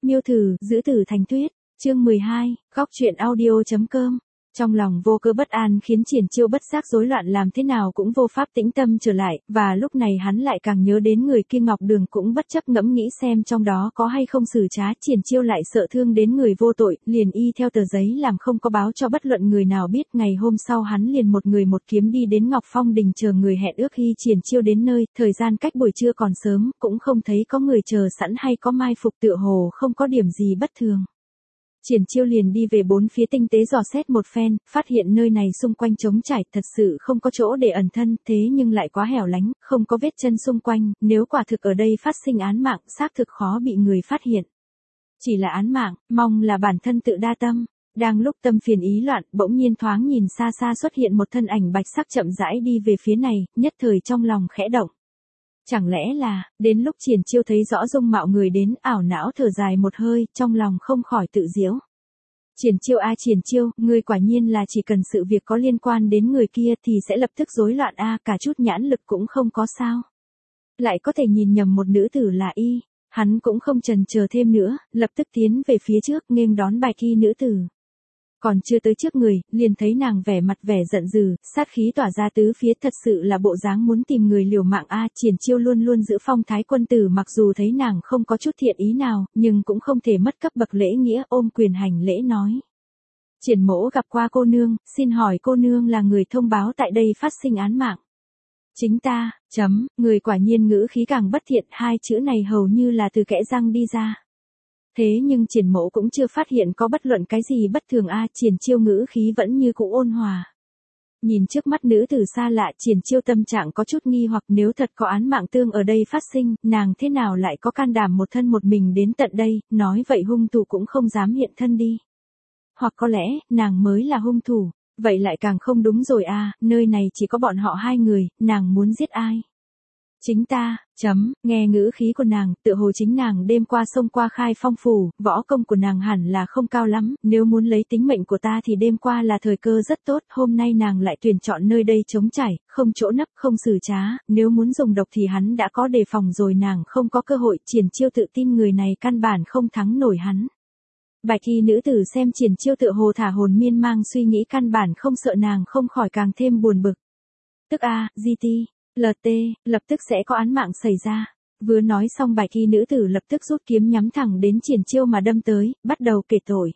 Miêu thử, giữ tử thành tuyết, chương 12, góc truyện audio.com. Trong lòng vô cớ bất an khiến Triển Chiêu bất giác rối loạn, làm thế nào cũng vô pháp tĩnh tâm trở lại, và lúc này hắn lại càng nhớ đến người kia. Ngọc Đường cũng bất chấp ngẫm nghĩ xem trong đó có hay không xử trá. Triển Chiêu lại sợ thương đến người vô tội, liền y theo tờ giấy làm không có báo cho bất luận người nào biết. Ngày hôm sau hắn liền một người một kiếm đi đến Ngọc Phong Đình chờ người hẹn ước. Khi Triển Chiêu đến nơi, thời gian cách buổi trưa còn sớm, cũng không thấy có người chờ sẵn hay có mai phục, tựa hồ không có điểm gì bất thường. Triển Chiêu liền đi về bốn phía tinh tế dò xét một phen, phát hiện nơi này xung quanh trống trải, thật sự không có chỗ để ẩn thân, thế nhưng lại quá hẻo lánh, không có vết chân xung quanh, nếu quả thực ở đây phát sinh án mạng, xác thực khó bị người phát hiện. Chỉ là án mạng, mong là bản thân tự đa tâm. Đang lúc tâm phiền ý loạn, bỗng nhiên thoáng nhìn xa xa xuất hiện một thân ảnh bạch sắc chậm rãi đi về phía này, nhất thời trong lòng khẽ động. Chẳng lẽ là, đến lúc Triển Chiêu thấy rõ dung mạo người đến, ảo não thở dài một hơi, trong lòng không khỏi tự giễu. Triển Chiêu a Triển Chiêu, ngươi quả nhiên là chỉ cần sự việc có liên quan đến người kia thì sẽ lập tức rối loạn a, cả chút nhãn lực cũng không có sao. Lại có thể nhìn nhầm một nữ tử là y, hắn cũng không chần chờ thêm nữa, lập tức tiến về phía trước nghênh đón bài thi nữ tử. Còn chưa tới trước người, liền thấy nàng vẻ mặt vẻ giận dữ, sát khí tỏa ra tứ phía, thật sự là bộ dáng muốn tìm người liều mạng a. Triển Chiêu luôn luôn giữ phong thái quân tử, mặc dù thấy nàng không có chút thiện ý nào, nhưng cũng không thể mất cấp bậc lễ nghĩa, ôm quyền hành lễ nói: Triển mỗ gặp qua cô nương, xin hỏi cô nương là người thông báo tại đây phát sinh án mạng? Chính ta, người quả nhiên ngữ khí càng bất thiện, hai chữ này hầu như là từ kẽ răng đi ra. Thế nhưng Triển mỗ cũng chưa phát hiện có bất luận cái gì bất thường a. Triển Chiêu ngữ khí vẫn như cũ ôn hòa. Nhìn trước mắt nữ tử xa lạ, Triển Chiêu tâm trạng có chút nghi hoặc, nếu thật có án mạng tương ở đây phát sinh, nàng thế nào lại có can đảm một thân một mình đến tận đây, nói vậy hung thủ cũng không dám hiện thân đi. Hoặc có lẽ, nàng mới là hung thủ, vậy lại càng không đúng rồi a, nơi này chỉ có bọn họ hai người, nàng muốn giết ai? Chính ta, nghe ngữ khí của nàng, tựa hồ chính nàng đêm qua xông qua Khai Phong phủ, võ công của nàng hẳn là không cao lắm, nếu muốn lấy tính mệnh của ta thì đêm qua là thời cơ rất tốt, hôm nay nàng lại tuyển chọn nơi đây trống trải, không chỗ nấp, không xử trá, nếu muốn dùng độc thì hắn đã có đề phòng rồi, nàng không có cơ hội. Triển Chiêu tự tin người này căn bản không thắng nổi hắn. Bạch y nữ tử xem Triển Chiêu tựa hồ thả hồn miên mang suy nghĩ, căn bản không sợ, nàng không khỏi càng thêm buồn bực. Tức a, GT. LT, lập tức sẽ có án mạng xảy ra. Vừa nói xong, bạch y nữ tử lập tức rút kiếm nhắm thẳng đến Triển Chiêu mà đâm tới, bắt đầu kể tội.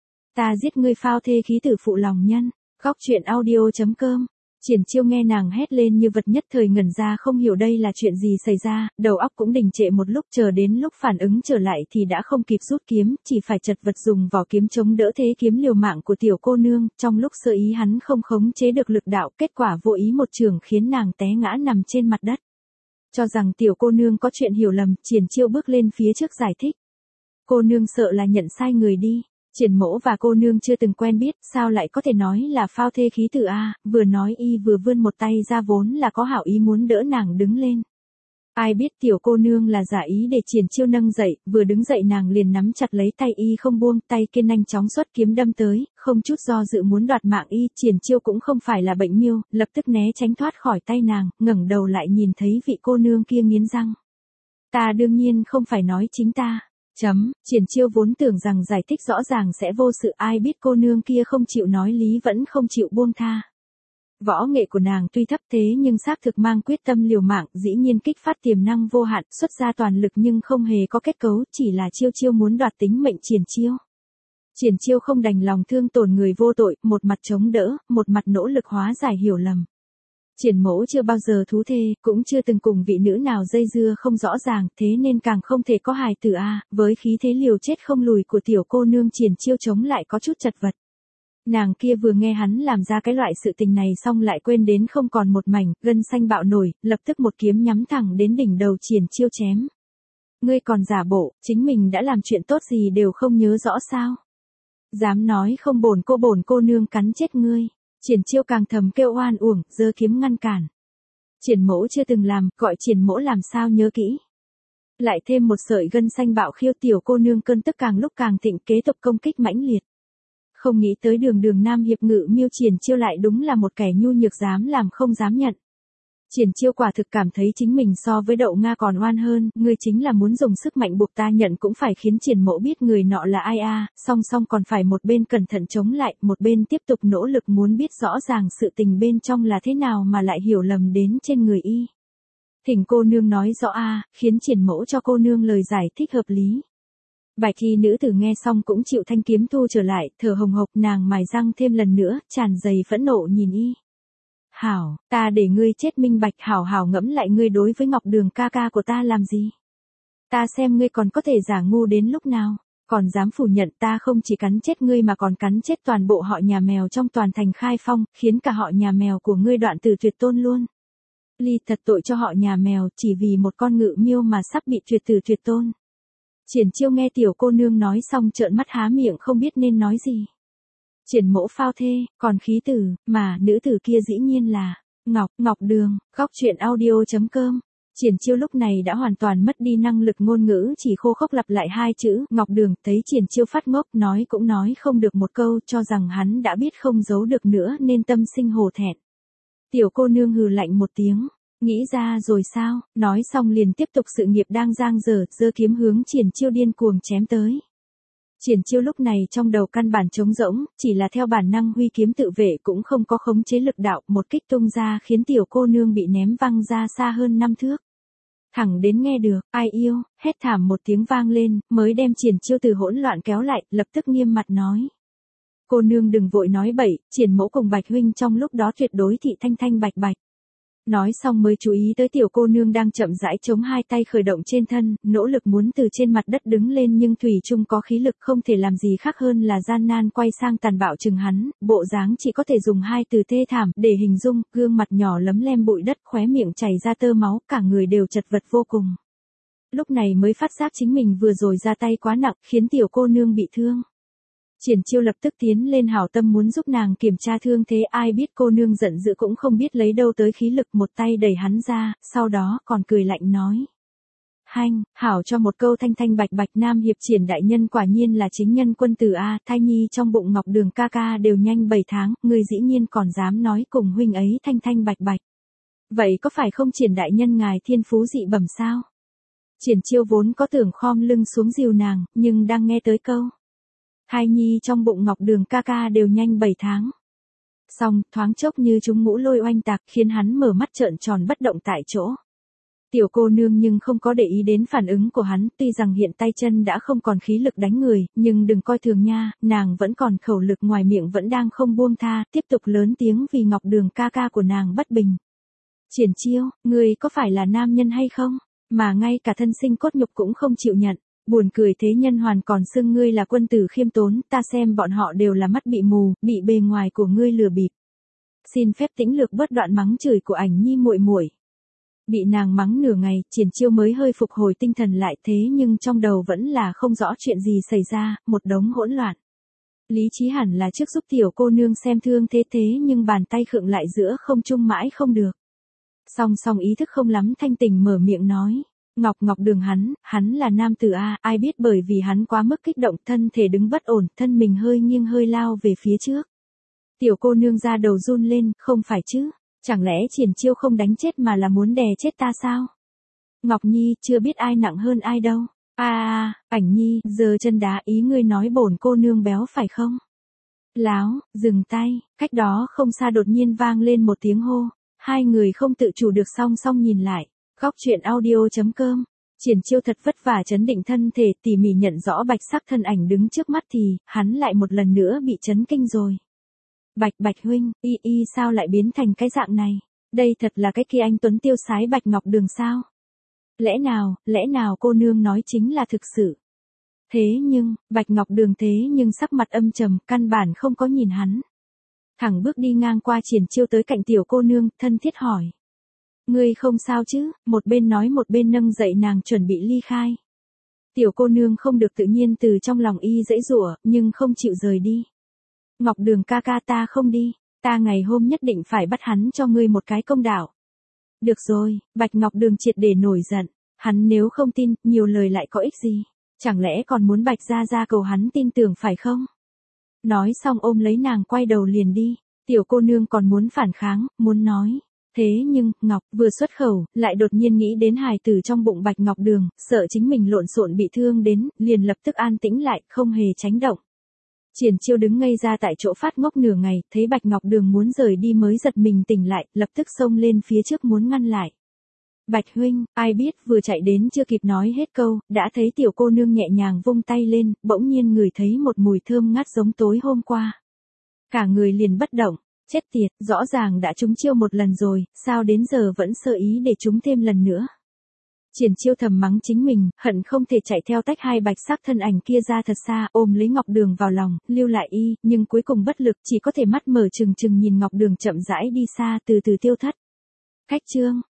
Ta giết ngươi phao thê khí tử phụ lòng nhân. Góc truyện audio.com. Triển Chiêu nghe nàng hét lên như vật, nhất thời ngẩn ra, không hiểu đây là chuyện gì xảy ra, đầu óc cũng đình trệ một lúc, chờ đến lúc phản ứng trở lại thì đã không kịp rút kiếm, chỉ phải chật vật dùng vỏ kiếm chống đỡ thế kiếm liều mạng của tiểu cô nương. Trong lúc sơ ý hắn không khống chế được lực đạo, kết quả vô ý một chưởng khiến nàng té ngã nằm trên mặt đất. Cho rằng tiểu cô nương có chuyện hiểu lầm, Triển Chiêu bước lên phía trước giải thích. Cô nương sợ là nhận sai người đi. Triển mỗ và cô nương chưa từng quen biết, sao lại có thể nói là phao thê khí tử a? Vừa nói y vừa vươn một tay ra, vốn là có hảo ý muốn đỡ nàng đứng lên. Ai biết tiểu cô nương là giả ý để Triển Chiêu nâng dậy, vừa đứng dậy nàng liền nắm chặt lấy tay y không buông, tay kia nhanh chóng xuất kiếm đâm tới, không chút do dự muốn đoạt mạng y. Triển Chiêu cũng không phải là bệnh miêu, lập tức né tránh thoát khỏi tay nàng, ngẩng đầu lại nhìn thấy vị cô nương kia nghiến răng. Ta đương nhiên không phải nói chính ta. Triển Chiêu vốn tưởng rằng giải thích rõ ràng sẽ vô sự, ai biết cô nương kia không chịu nói lý, vẫn không chịu buông tha. Võ nghệ của nàng tuy thấp thế nhưng xác thực mang quyết tâm liều mạng, dĩ nhiên kích phát tiềm năng vô hạn, xuất ra toàn lực nhưng không hề có kết cấu, chỉ là Chiêu muốn đoạt tính mệnh Triển Chiêu. Triển Chiêu không đành lòng thương tổn người vô tội, một mặt chống đỡ, một mặt nỗ lực hóa giải hiểu lầm. Triển mỗ chưa bao giờ thú thê, cũng chưa từng cùng vị nữ nào dây dưa không rõ ràng, thế nên càng không thể có hài tử a. Với khí thế liều chết không lùi của tiểu cô nương, Triển Chiêu chống lại có chút chật vật. Nàng kia vừa nghe hắn làm ra cái loại sự tình này xong lại quên đến không còn một mảnh, gân xanh bạo nổi, lập tức một kiếm nhắm thẳng đến đỉnh đầu Triển Chiêu chém. Ngươi còn giả bộ, chính mình đã làm chuyện tốt gì đều không nhớ rõ sao? Dám nói không, bổn cô nương cắn chết ngươi. Triển Chiêu càng thầm kêu oan uổng, giơ kiếm ngăn cản. Triển mỗ chưa từng làm, gọi Triển mỗ làm sao nhớ kỹ. Lại thêm một sợi gân xanh bạo khiêu, tiểu cô nương cơn tức càng lúc càng thịnh, kế tục công kích mãnh liệt. Không nghĩ tới đường nam hiệp ngự miêu, Triển Chiêu lại đúng là một kẻ nhu nhược, dám làm không dám nhận. Triển Chiêu quả thực cảm thấy chính mình so với Đậu Nga còn oan hơn, ngươi chính là muốn dùng sức mạnh buộc ta nhận cũng phải khiến Triển Mỗ biết người nọ là ai a, song song còn phải một bên cẩn thận chống lại, một bên tiếp tục nỗ lực muốn biết rõ ràng sự tình bên trong là thế nào mà lại hiểu lầm đến trên người y. Thỉnh cô nương nói rõ a, khiến Triển Mỗ cho cô nương lời giải thích hợp lý. Bạch y nữ tử nghe xong cũng chịu thanh kiếm thu trở lại, thở hồng hộc, nàng mài răng thêm lần nữa, tràn đầy phẫn nộ nhìn y. Hảo, ta để ngươi chết minh bạch, hảo hảo ngẫm lại ngươi đối với Ngọc Đường ca ca của ta làm gì. Ta xem ngươi còn có thể giả ngu đến lúc nào, còn dám phủ nhận ta không chỉ cắn chết ngươi mà còn cắn chết toàn bộ họ nhà mèo trong toàn thành Khai Phong, khiến cả họ nhà mèo của ngươi đoạn tử tuyệt tôn luôn. Ly thật tội cho họ nhà mèo, chỉ vì một con ngự miêu mà sắp bị tuyệt tử tuyệt tôn. Triển Chiêu nghe tiểu cô nương nói xong trợn mắt há miệng không biết nên nói gì. Triển Mỗ phao thê, còn khí tử, mà nữ tử kia dĩ nhiên là Ngọc Đường. Góc truyện audio.com. Triển Chiêu lúc này đã hoàn toàn mất đi năng lực ngôn ngữ, chỉ khô khốc lặp lại hai chữ Ngọc Đường. Thấy Triển Chiêu phát ngốc, nói cũng nói không được một câu, cho rằng hắn đã biết không giấu được nữa nên tâm sinh hổ thẹn. Tiểu cô nương hừ lạnh một tiếng, nghĩ ra rồi sao, nói xong liền tiếp tục sự nghiệp đang dang dở, giơ kiếm hướng Triển Chiêu điên cuồng chém tới. Triển Chiêu lúc này trong đầu căn bản trống rỗng, chỉ là theo bản năng huy kiếm tự vệ cũng không có khống chế lực đạo, một kích tung ra khiến tiểu cô nương bị ném văng ra xa hơn 5 thước. Thẳng đến nghe được, ai yêu, hét thảm một tiếng vang lên, mới đem Triển Chiêu từ hỗn loạn kéo lại, lập tức nghiêm mặt nói. Cô nương đừng vội nói bậy, Triển Mỗ cùng Bạch huynh trong lúc đó tuyệt đối thị thanh thanh bạch bạch. Nói xong mới chú ý tới tiểu cô nương đang chậm rãi chống hai tay khởi động trên thân, nỗ lực muốn từ trên mặt đất đứng lên nhưng thủy chung có khí lực không thể làm gì khác hơn là gian nan quay sang tàn bạo chừng hắn, bộ dáng chỉ có thể dùng hai từ thê thảm để hình dung, gương mặt nhỏ lấm lem bụi đất, khóe miệng chảy ra tơ máu, cả người đều chật vật vô cùng. Lúc này mới phát giác chính mình vừa rồi ra tay quá nặng, khiến tiểu cô nương bị thương. Triển Chiêu lập tức tiến lên hảo tâm muốn giúp nàng kiểm tra thương thế, ai biết cô nương giận dữ cũng không biết lấy đâu tới khí lực, một tay đẩy hắn ra, sau đó còn cười lạnh nói. Hanh, hảo cho một câu thanh thanh bạch bạch, Nam Hiệp Triển đại nhân quả nhiên là chính nhân quân tử a, thai nhi trong bụng Ngọc Đường ca ca đều nhanh 7 tháng, ngươi dĩ nhiên còn dám nói cùng huynh ấy thanh thanh bạch bạch. Vậy có phải không Triển đại nhân ngài thiên phú dị bẩm sao? Triển Chiêu vốn có tưởng khom lưng xuống dìu nàng, nhưng đang nghe tới câu thai nhi trong bụng Ngọc Đường ca ca đều nhanh 7 tháng. Xong, thoáng chốc như chúng ngũ lôi oanh tạc, khiến hắn mở mắt trợn tròn bất động tại chỗ. Tiểu cô nương nhưng không có để ý đến phản ứng của hắn, tuy rằng hiện tay chân đã không còn khí lực đánh người, nhưng đừng coi thường nha, nàng vẫn còn khẩu lực, ngoài miệng vẫn đang không buông tha, tiếp tục lớn tiếng vì Ngọc Đường ca ca của nàng bất bình. Triển Chiêu, ngươi có phải là nam nhân hay không, mà ngay cả thân sinh cốt nhục cũng không chịu nhận. Buồn cười thế nhân hoàn còn xưng ngươi là quân tử khiêm tốn, ta xem bọn họ đều là mắt bị mù, bị bề ngoài của ngươi lừa bịp. Xin phép tĩnh lược bớt đoạn mắng chửi của ảnh nhi muội muội. Bị nàng mắng nửa ngày, Triển Chiêu mới hơi phục hồi tinh thần lại, thế nhưng trong đầu vẫn là không rõ chuyện gì xảy ra, một đống hỗn loạn. Lý trí hẳn là trước giúp tiểu cô nương xem thương thế nhưng bàn tay khựng lại giữa không trung mãi không được. Song ý thức không lắm thanh tỉnh mở miệng nói. Ngọc Đường hắn là nam tử a, ai biết bởi vì hắn quá mức kích động, thân thể đứng bất ổn, thân mình hơi nghiêng hơi lao về phía trước. Tiểu cô nương ra đầu run lên, không phải chứ, chẳng lẽ Triển Chiêu không đánh chết mà là muốn đè chết ta sao? Ngọc Nhi, chưa biết ai nặng hơn ai đâu. Ảnh Nhi, giờ chân đá, ý ngươi nói bổn cô nương béo phải không? Láo, dừng tay, cách đó không xa đột nhiên vang lên một tiếng hô, hai người không tự chủ được song nhìn lại. Góc truyện audio.com. Triển Chiêu thật vất vả trấn định thân thể, tỉ mỉ nhận rõ bạch sắc thân ảnh đứng trước mắt thì, hắn lại một lần nữa bị chấn kinh rồi. Bạch huynh, y sao lại biến thành cái dạng này? Đây thật là cái kia anh tuấn tiêu sái Bạch Ngọc Đường sao? Lẽ nào cô nương nói chính là thực sự? Thế nhưng, Bạch Ngọc Đường sắc mặt âm trầm, căn bản không có nhìn hắn. Thẳng bước đi ngang qua Triển Chiêu tới cạnh tiểu cô nương, thân thiết hỏi. Ngươi không sao chứ, một bên nói một bên nâng dậy nàng chuẩn bị ly khai. Tiểu cô nương không được tự nhiên từ trong lòng y dãy giụa, nhưng không chịu rời đi. Ngọc Đường ca ca, ta không đi, ta ngày hôm nhất định phải bắt hắn cho ngươi một cái công đạo. Được rồi, Bạch Ngọc Đường triệt để nổi giận, hắn nếu không tin, nhiều lời lại có ích gì, chẳng lẽ còn muốn Bạch gia cầu hắn tin tưởng phải không? Nói xong ôm lấy nàng quay đầu liền đi, tiểu cô nương còn muốn phản kháng, muốn nói. Thế nhưng, Ngọc vừa xuất khẩu, lại đột nhiên nghĩ đến hài tử trong bụng Bạch Ngọc Đường, sợ chính mình lộn xộn bị thương đến, liền lập tức an tĩnh lại, không hề tránh động. Triển Chiêu đứng ngây ra tại chỗ phát ngốc nửa ngày, thấy Bạch Ngọc Đường muốn rời đi mới giật mình tỉnh lại, lập tức xông lên phía trước muốn ngăn lại. Bạch huynh, ai biết vừa chạy đến chưa kịp nói hết câu, đã thấy tiểu cô nương nhẹ nhàng vung tay lên, bỗng nhiên ngửi thấy một mùi thơm ngát giống tối hôm qua. Cả người liền bất động, chết tiệt, rõ ràng đã trúng chiêu một lần rồi, sao đến giờ vẫn sơ ý để trúng thêm lần nữa. Triển Chiêu thầm mắng chính mình, hận không thể chạy theo tách hai bạch sắc thân ảnh kia ra thật xa, ôm lấy Ngọc Đường vào lòng, lưu lại y, nhưng cuối cùng bất lực, chỉ có thể mắt mở trừng trừng nhìn Ngọc Đường chậm rãi đi xa, từ từ tiêu thất. Cách chương